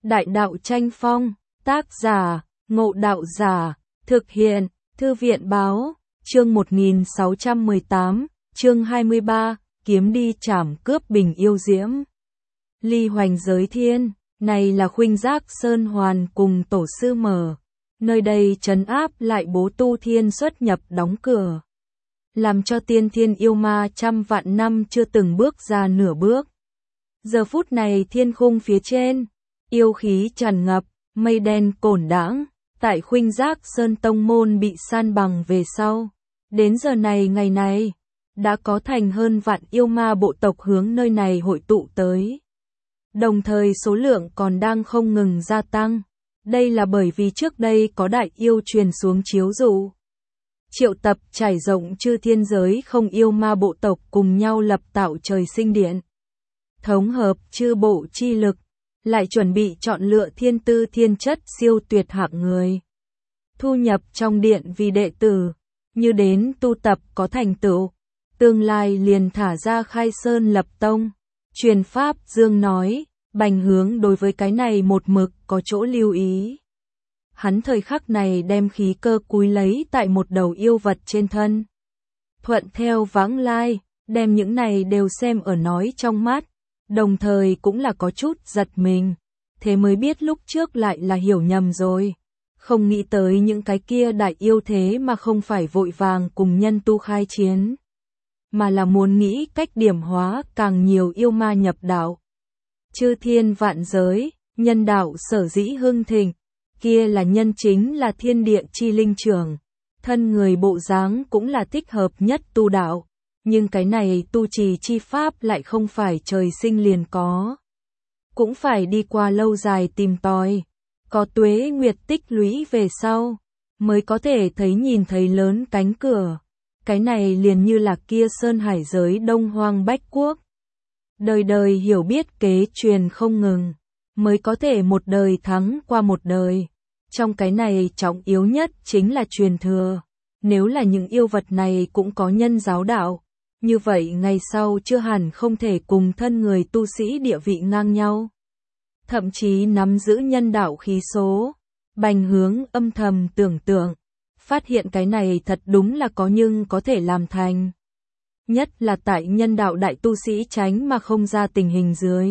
Đại đạo tranh phong, tác giả, Ngộ Đạo Giả, thực hiện, Thư viện báo, chương 1618, chương 23, kiếm đi trảm cướp bình yêu diễm. Ly hoành giới thiên, này là Khuynh Giác Sơn Hoàn cùng tổ sư mở. Nơi đây trấn áp lại bố tu thiên xuất nhập đóng cửa. Làm cho tiên thiên yêu ma trăm vạn năm chưa từng bước ra nửa bước. Giờ phút này thiên khung phía trên, yêu khí tràn ngập, mây đen cổn đãng, tại Khuynh Giác Sơn tông môn bị san bằng về sau. Đến giờ này ngày này, đã có thành hơn vạn yêu ma bộ tộc hướng nơi này hội tụ tới. Đồng thời số lượng còn đang không ngừng gia tăng. Đây là bởi vì trước đây có đại yêu truyền xuống chiếu dụ. Triệu tập trải rộng chư thiên giới không yêu ma bộ tộc cùng nhau lập tạo trời sinh điện. Thống hợp chư bộ chi lực, lại chuẩn bị chọn lựa thiên tư thiên chất siêu tuyệt hạng người. Thu nhập trong điện vì đệ tử, như đến tu tập có thành tựu, tương lai liền thả ra khai sơn lập tông. Truyền pháp Dương nói, Bành Hướng đối với cái này một mực có chỗ lưu ý. Hắn thời khắc này đem khí cơ cúi lấy tại một đầu yêu vật trên thân. Thuận theo vãng lai, đem những này đều xem ở nói trong mắt, đồng thời cũng là có chút giật mình. Thế mới biết lúc trước lại là hiểu nhầm rồi. Không nghĩ tới những cái kia đại yêu thế mà không phải vội vàng cùng nhân tu khai chiến, mà là muốn nghĩ cách điểm hóa càng nhiều yêu ma nhập đạo. Chư thiên vạn giới, nhân đạo sở dĩ hưng thịnh, kia là nhân chính là thiên địa chi linh trưởng, thân người bộ dáng cũng là thích hợp nhất tu đạo, nhưng cái này tu trì chi pháp lại không phải trời sinh liền có, cũng phải đi qua lâu dài tìm tòi, có tuế nguyệt tích lũy về sau, mới có thể nhìn thấy lớn cánh cửa. Cái này liền như là kia sơn hải giới Đông Hoang Bách Quốc. Đời đời hiểu biết kế truyền không ngừng, mới có thể một đời thắng qua một đời. Trong cái này trọng yếu nhất chính là truyền thừa. Nếu là những yêu vật này cũng có nhân giáo đạo, như vậy ngày sau chưa hẳn không thể cùng thân người tu sĩ địa vị ngang nhau. Thậm chí nắm giữ nhân đạo khí số. Bành Hướng âm thầm tưởng tượng, phát hiện cái này thật đúng là có nhưng có thể làm thành. Nhất là tại nhân đạo đại tu sĩ tránh mà không ra tình hình dưới.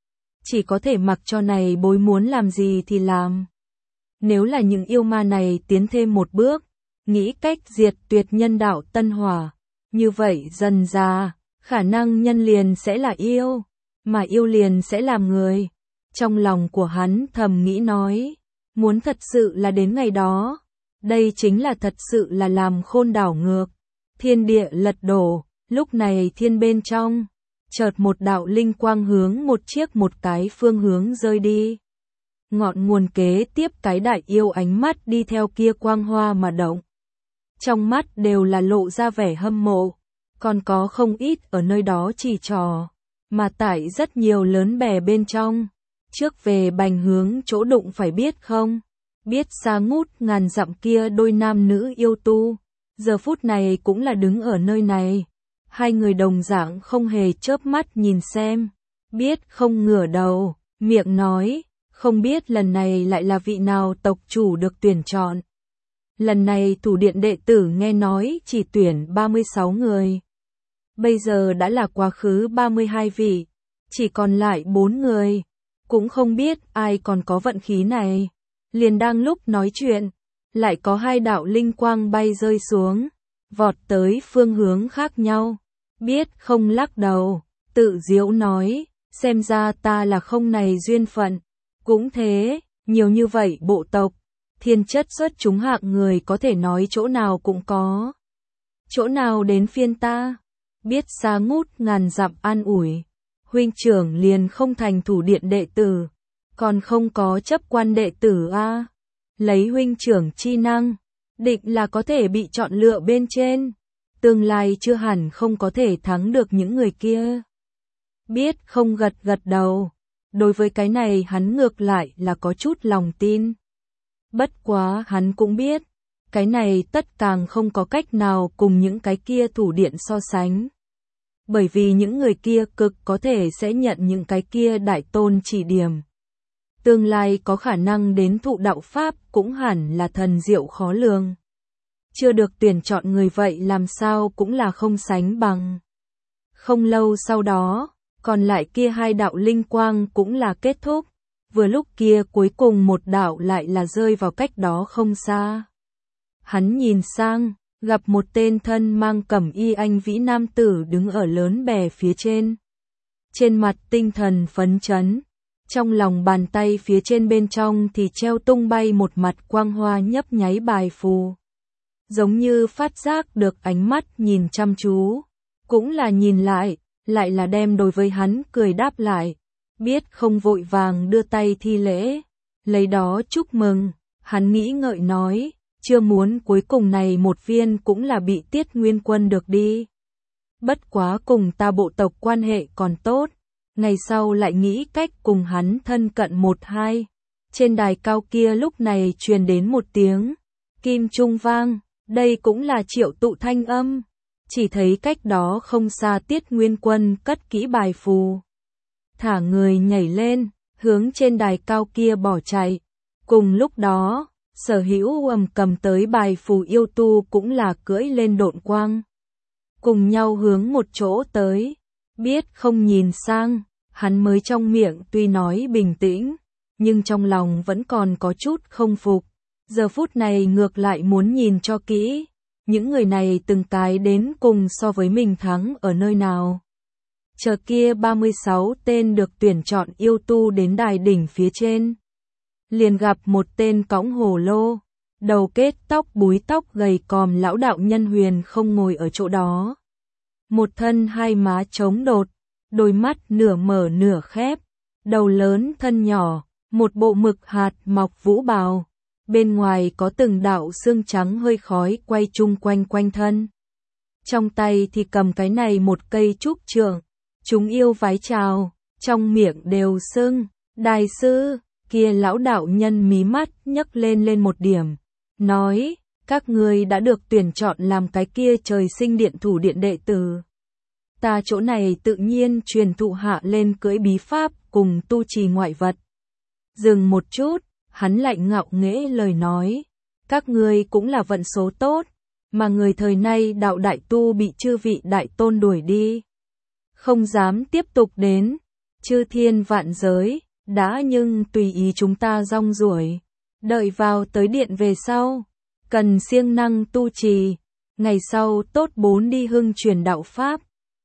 Chỉ có thể mặc cho này bối muốn làm gì thì làm. Nếu là những yêu ma này tiến thêm một bước, nghĩ cách diệt tuyệt nhân đạo tân hỏa, như vậy dần ra, khả năng nhân liền sẽ là yêu, mà yêu liền sẽ làm người. Trong lòng của hắn thầm nghĩ nói, muốn thật sự là đến ngày đó. Đây chính là thật sự là làm khôn đảo ngược, thiên địa lật đổ, lúc này thiên bên trong, chợt một đạo linh quang hướng một cái phương hướng rơi đi. Ngọn nguồn kế tiếp cái đại yêu ánh mắt đi theo kia quang hoa mà động. Trong mắt đều là lộ ra vẻ hâm mộ, còn có không ít ở nơi đó chỉ trò, mà tại rất nhiều lớn bè bên trong. Trước về Bành Hướng chỗ đụng phải biết không? Biết xa ngút ngàn dặm kia đôi nam nữ yêu tu, giờ phút này cũng là đứng ở nơi này. Hai người đồng dạng không hề chớp mắt nhìn xem, biết không ngửa đầu, miệng nói, không biết lần này lại là vị nào tộc chủ được tuyển chọn. Lần này thủ điện đệ tử nghe nói chỉ tuyển 36 người. Bây giờ đã là quá khứ 32 vị, chỉ còn lại 4 người, cũng không biết ai còn có vận khí này. Liền đang lúc nói chuyện, lại có hai đạo linh quang bay rơi xuống, vọt tới phương hướng khác nhau. Biết không lắc đầu, tự giễu nói, xem ra ta là không này duyên phận. Cũng thế, nhiều như vậy bộ tộc, thiên chất xuất chúng hạng người có thể nói chỗ nào cũng có. Chỗ nào đến phiên ta? Biết xa ngút ngàn dặm an ủi, huynh trưởng liền không thành thủ điện đệ tử. Còn không có chấp quan đệ tử a, lấy huynh trưởng chi năng, định là có thể bị chọn lựa bên trên, tương lai chưa hẳn không có thể thắng được những người kia. Biết không gật đầu, đối với cái này hắn ngược lại là có chút lòng tin. Bất quá hắn cũng biết, cái này tất càng không có cách nào cùng những cái kia thủ điện so sánh. Bởi vì những người kia cực có thể sẽ nhận những cái kia đại tôn chỉ điểm. tương lai có khả năng đến thụ đạo Pháp cũng hẳn là thần diệu khó lường. Chưa được tuyển chọn người vậy làm sao cũng là không sánh bằng. Không lâu sau đó, còn lại kia 2 đạo linh quang cũng là kết thúc, vừa lúc kia cuối cùng một đạo lại là rơi vào cách đó không xa. Hắn nhìn sang, gặp một tên thân mang cẩm y anh vĩ nam tử đứng ở lớn bè phía trên. Trên mặt tinh thần phấn chấn, trong lòng bàn tay phía trên bên trong thì treo tung bay một mặt quang hoa nhấp nháy bài phù. Giống như phát giác được ánh mắt nhìn chăm chú, cũng là nhìn lại là đem đối với hắn cười đáp lại, biết không vội vàng đưa tay thi lễ, lấy đó chúc mừng, hắn nghĩ ngợi nói, chưa muốn cuối cùng này một viên cũng là bị Tiết Nguyên Quân được đi. Bất quá cùng ta bộ tộc quan hệ còn tốt, ngày sau lại nghĩ cách cùng hắn thân cận một hai. Trên đài cao kia lúc này truyền đến một tiếng kim trung vang, đây cũng là Triệu Tụ thanh âm. Chỉ thấy cách đó không xa Tiết Nguyên Quân cất kỹ bài phù, thả người nhảy lên, hướng trên đài cao kia bỏ chạy. Cùng lúc đó, Sở Hữu cầm tới bài phù yêu tu cũng là cưỡi lên độn quang, cùng nhau hướng một chỗ tới. Biết không nhìn sang, hắn mới trong miệng tuy nói bình tĩnh, nhưng trong lòng vẫn còn có chút không phục. Giờ phút này ngược lại muốn nhìn cho kỹ, những người này từng cái đến cùng so với mình thắng ở nơi nào. Chờ kia 36 tên được tuyển chọn yêu tu đến đài đỉnh phía trên, liền gặp một tên cõng hồ lô, đầu kết tóc búi tóc gầy còm lão đạo nhân Huyền không ngồi ở chỗ đó. Một thân hai má trống đột, đôi mắt nửa mở nửa khép, đầu lớn thân nhỏ, một bộ mực hạt mọc vũ bào, bên ngoài có từng đạo xương trắng hơi khói quay chung quanh quanh thân. Trong tay thì cầm cái này một cây trúc trượng, chúng yêu vái chào, trong miệng đều xưng, đại sư. Kia lão đạo nhân mí mắt nhấc lên một điểm, nói, các ngươi đã được tuyển chọn làm cái kia trời sinh điện thủ điện đệ tử. Ta chỗ này tự nhiên truyền thụ hạ lên cưỡi bí pháp cùng tu trì ngoại vật. Dừng một chút, hắn lạnh ngạo nghễ lời nói, các ngươi cũng là vận số tốt, mà người thời nay đạo đại tu bị chư vị đại tôn đuổi đi, không dám tiếp tục đến, chư thiên vạn giới. Đã nhưng tùy ý chúng ta rong ruổi, đợi vào tới điện về sau, cần siêng năng tu trì, ngày sau tốt 4 đi hưng truyền đạo Pháp.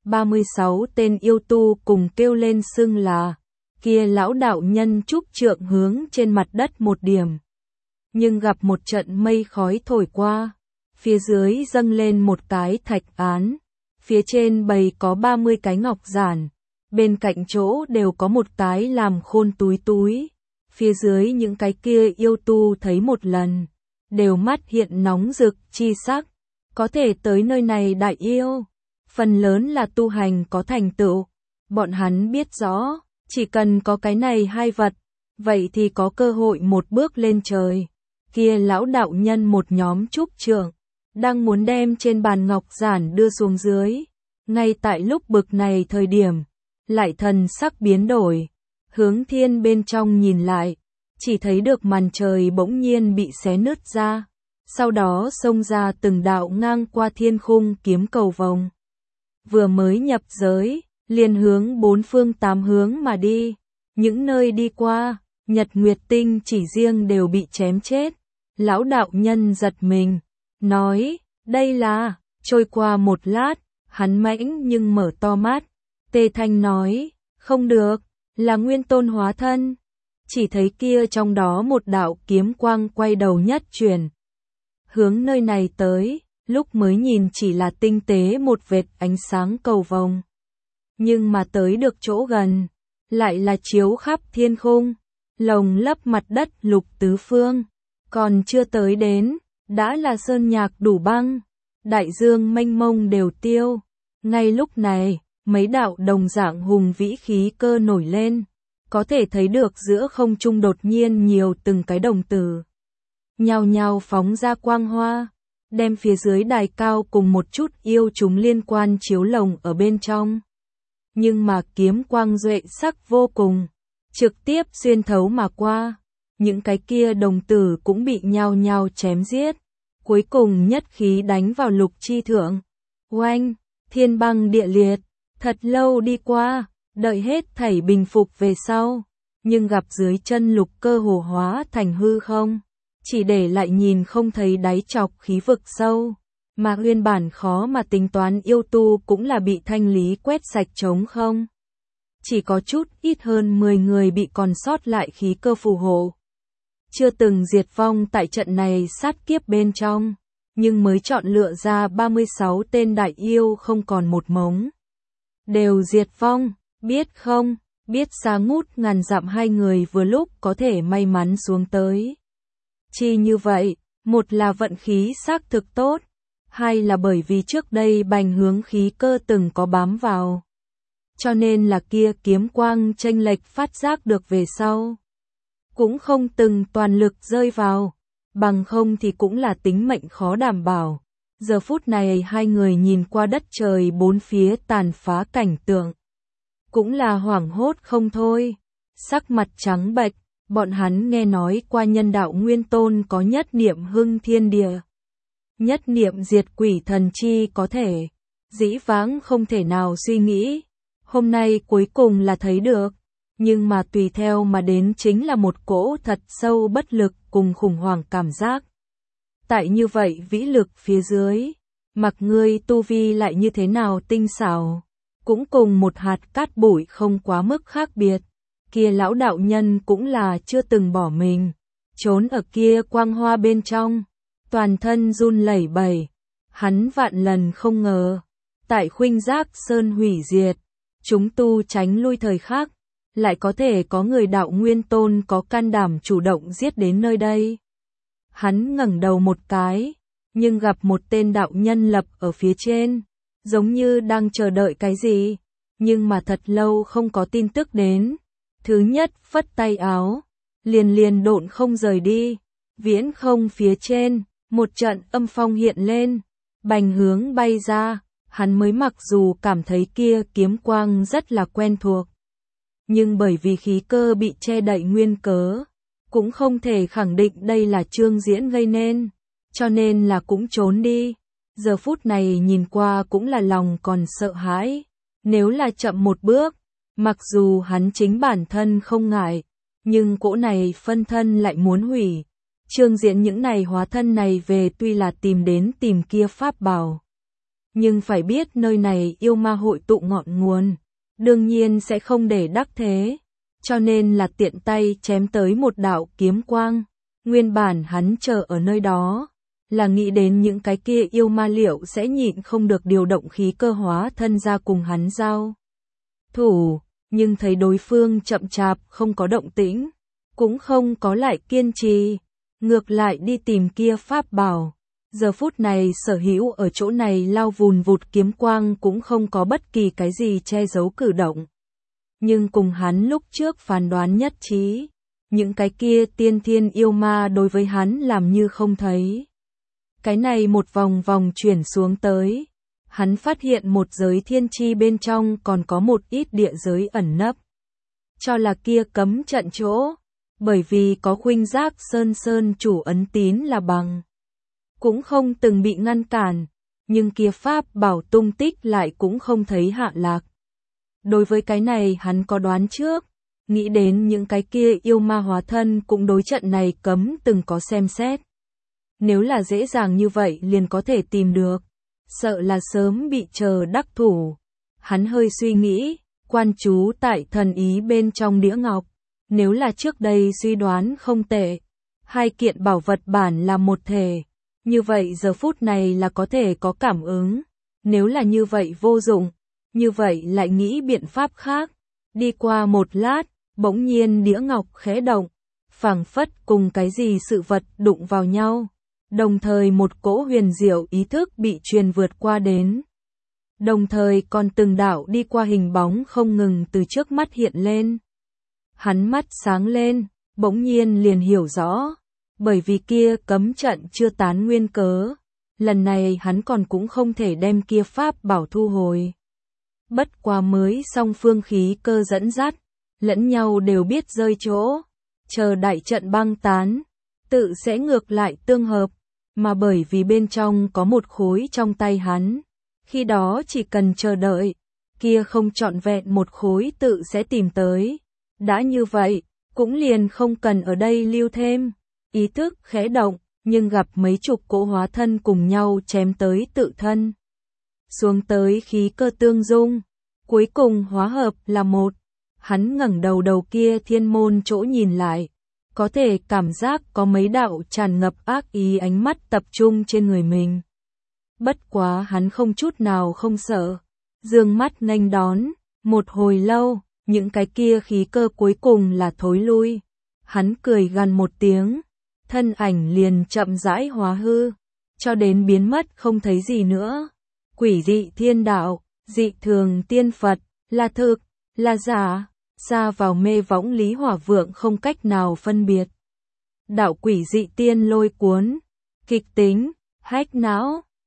36 tên yêu tu cùng kêu lên xưng là, kia lão đạo nhân trúc trượng hướng trên mặt đất một điểm. Nhưng gặp một trận mây khói thổi qua, phía dưới dâng lên một cái thạch án, phía trên bày có 30 cái ngọc giản. Bên cạnh chỗ đều có một cái làm khôn túi, phía dưới những cái kia yêu tu thấy một lần, đều mắt hiện nóng rực chi sắc, có thể tới nơi này đại yêu, phần lớn là tu hành có thành tựu, bọn hắn biết rõ, chỉ cần có cái này 2 vật, vậy thì có cơ hội một bước lên trời. Kia lão đạo nhân một nhóm trúc trượng, đang muốn đem trên bàn ngọc giản đưa xuống dưới, ngay tại lúc bực này thời điểm. Lại thần sắc biến đổi, hướng thiên bên trong nhìn lại, chỉ thấy được màn trời bỗng nhiên bị xé nứt ra, sau đó xông ra từng đạo ngang qua thiên khung kiếm cầu vồng. Vừa mới nhập giới, liền hướng 4 phương 8 hướng mà đi, những nơi đi qua, nhật nguyệt tinh chỉ riêng đều bị chém chết. Lão đạo nhân giật mình, nói, đây là, trôi qua một lát, hắn mãnh nhưng mở to mắt. Tề Thanh nói, không được, là Nguyên Tôn hóa thân. Chỉ thấy kia trong đó một đạo kiếm quang quay đầu nhất chuyển, hướng nơi này tới, lúc mới nhìn chỉ là tinh tế một vệt ánh sáng cầu vồng. Nhưng mà tới được chỗ gần, lại là chiếu khắp thiên khung, lồng lấp mặt đất lục tứ phương. Còn chưa tới đến, đã là sơn nhạc đủ băng, đại dương mênh mông đều tiêu. Ngay lúc này, mấy đạo đồng dạng hùng vĩ khí cơ nổi lên, có thể thấy được giữa không trung đột nhiên nhiều từng cái đồng tử. Nhao nhao phóng ra quang hoa, đem phía dưới đài cao cùng một chút yêu chúng liên quan chiếu lồng ở bên trong. Nhưng mà kiếm quang duệ sắc vô cùng, trực tiếp xuyên thấu mà qua. Những cái kia đồng tử cũng bị nhao nhao chém giết. Cuối cùng nhất khí đánh vào Lục Chi thượng. Oanh, thiên băng địa liệt. Thật lâu đi qua, đợi hết thảy bình phục về sau. Nhưng gặp dưới chân Lục Cơ hồ hóa thành hư không. Chỉ để lại nhìn không thấy đáy chọc khí vực sâu. Mà nguyên bản khó mà tính toán yêu tu cũng là bị thanh lý quét sạch trống không. Chỉ có chút ít hơn 10 người bị còn sót lại khí cơ phù hộ. Chưa từng diệt vong tại trận này sát kiếp bên trong, nhưng mới chọn lựa ra 36 tên đại yêu không còn một mống. Đều diệt vong, biết không, biết xa ngút ngàn dặm hai người vừa lúc có thể may mắn xuống tới. Chi như vậy, một là vận khí xác thực tốt, hai là bởi vì trước đây Bành Hướng khí cơ từng có bám vào. Cho nên là kia kiếm quang chênh lệch phát giác được về sau. Cũng không từng toàn lực rơi vào, bằng không thì cũng là tính mệnh khó đảm bảo. Giờ phút này hai người nhìn qua đất trời bốn phía tàn phá cảnh tượng. Cũng là hoảng hốt không thôi, sắc mặt trắng bệch, bọn hắn nghe nói qua nhân đạo nguyên tôn có nhất niệm hưng thiên địa. Nhất niệm diệt quỷ thần chi có thể, dĩ vãng không thể nào suy nghĩ, hôm nay cuối cùng là thấy được, nhưng mà tùy theo mà đến chính là một cỗ thật sâu bất lực cùng khủng hoảng cảm giác. Tại như vậy vĩ lực phía dưới, mặc ngươi tu vi lại như thế nào tinh xảo, cũng cùng một hạt cát bụi không quá mức khác biệt, kia lão đạo nhân cũng là chưa từng bỏ mình, trốn ở kia quang hoa bên trong. Toàn thân run lẩy bẩy, hắn vạn lần không ngờ, tại Khuynh Giác Sơn hủy diệt, chúng tu tránh lui thời khắc, lại có thể có người đạo nguyên tôn có can đảm chủ động giết đến nơi đây. Hắn ngẩng đầu một cái, nhưng gặp một tên đạo nhân lập ở phía trên, giống như đang chờ đợi cái gì, nhưng mà thật lâu không có tin tức đến. Thứ nhất phất tay áo, liền độn không rời đi, viễn không phía trên. Một trận âm phong hiện lên, Bành Hướng bay ra, hắn mới mặc dù cảm thấy kia kiếm quang rất là quen thuộc. Nhưng bởi vì khí cơ bị che đậy nguyên cớ, cũng không thể khẳng định đây là Trương Diễn gây nên, cho nên là cũng trốn đi. Giờ phút này nhìn qua cũng là lòng còn sợ hãi, nếu là chậm một bước, mặc dù hắn chính bản thân không ngại, nhưng cỗ này phân thân lại muốn hủy. Trương Diễn những này hóa thân này về tuy là tìm kia pháp bảo, nhưng phải biết nơi này yêu ma hội tụ ngọn nguồn, đương nhiên sẽ không để đắc thế, cho nên là tiện tay chém tới một đạo kiếm quang. Nguyên bản hắn chờ ở nơi đó, là nghĩ đến những cái kia yêu ma liệu sẽ nhịn không được điều động khí cơ hóa thân ra cùng hắn giao thủ, nhưng thấy đối phương chậm chạp không có động tĩnh, cũng không có lại kiên trì. Ngược lại đi tìm kia pháp bảo. Giờ phút này sở hữu ở chỗ này lao vùn vụt kiếm quang cũng không có bất kỳ cái gì che giấu cử động. Nhưng cùng hắn lúc trước phán đoán nhất trí, những cái kia tiên thiên yêu ma đối với hắn làm như không thấy. Cái này một vòng vòng chuyển xuống tới, hắn phát hiện một giới thiên chi bên trong còn có một ít địa giới ẩn nấp. Cho là kia cấm trận chỗ. Bởi vì có Khuynh Giác Sơn chủ ấn tín là bằng, cũng không từng bị ngăn cản, nhưng kia pháp bảo tung tích lại cũng không thấy hạ lạc. Đối với cái này hắn có đoán trước, nghĩ đến những cái kia yêu ma hóa thân cũng đối trận này cấm từng có xem xét. Nếu là dễ dàng như vậy liền có thể tìm được, sợ là sớm bị chờ đắc thủ. Hắn hơi suy nghĩ, quan chú tại thần ý bên trong đĩa ngọc. Nếu là trước đây suy đoán không tệ, hai kiện bảo vật bản là một thể, như vậy giờ phút này là có thể có cảm ứng. Nếu là như vậy vô dụng, như vậy lại nghĩ biện pháp khác. Đi qua một lát, bỗng nhiên đĩa ngọc khẽ động, phảng phất cùng cái gì sự vật đụng vào nhau. Đồng thời một cỗ huyền diệu ý thức bị truyền vượt qua đến. Đồng thời còn từng đạo đi qua hình bóng không ngừng từ trước mắt hiện lên. Hắn mắt sáng lên, bỗng nhiên liền hiểu rõ, bởi vì kia cấm trận chưa tán nguyên cớ, lần này hắn còn cũng không thể đem kia pháp bảo thu hồi. Bất quá mới song phương khí cơ dẫn dắt, lẫn nhau đều biết rơi chỗ, chờ đại trận băng tán, tự sẽ ngược lại tương hợp, mà bởi vì bên trong có một khối trong tay hắn, khi đó chỉ cần chờ đợi, kia không trọn vẹn một khối tự sẽ tìm tới. Đã như vậy, cũng liền không cần ở đây lưu thêm. Ý thức khẽ động, nhưng gặp mấy chục cỗ hóa thân cùng nhau chém tới tự thân. Xuống tới khí cơ tương dung, cuối cùng hóa hợp là một. Hắn ngẩng đầu kia thiên môn chỗ nhìn lại, có thể cảm giác có mấy đạo tràn ngập ác ý ánh mắt tập trung trên người mình. Bất quá hắn không chút nào không sợ, dương mắt nghênh đón, một hồi lâu, những cái kia khí cơ cuối cùng là thối lui. Hắn cười gằn một tiếng, thân ảnh liền chậm rãi hóa hư, cho đến biến mất không thấy gì nữa. Quỷ dị thiên đạo, dị thường tiên Phật, là thực, là giả, xa vào mê võng Lý Hỏa Vượng không cách nào phân biệt. Đạo quỷ dị tiên lôi cuốn, kịch tính, hách não.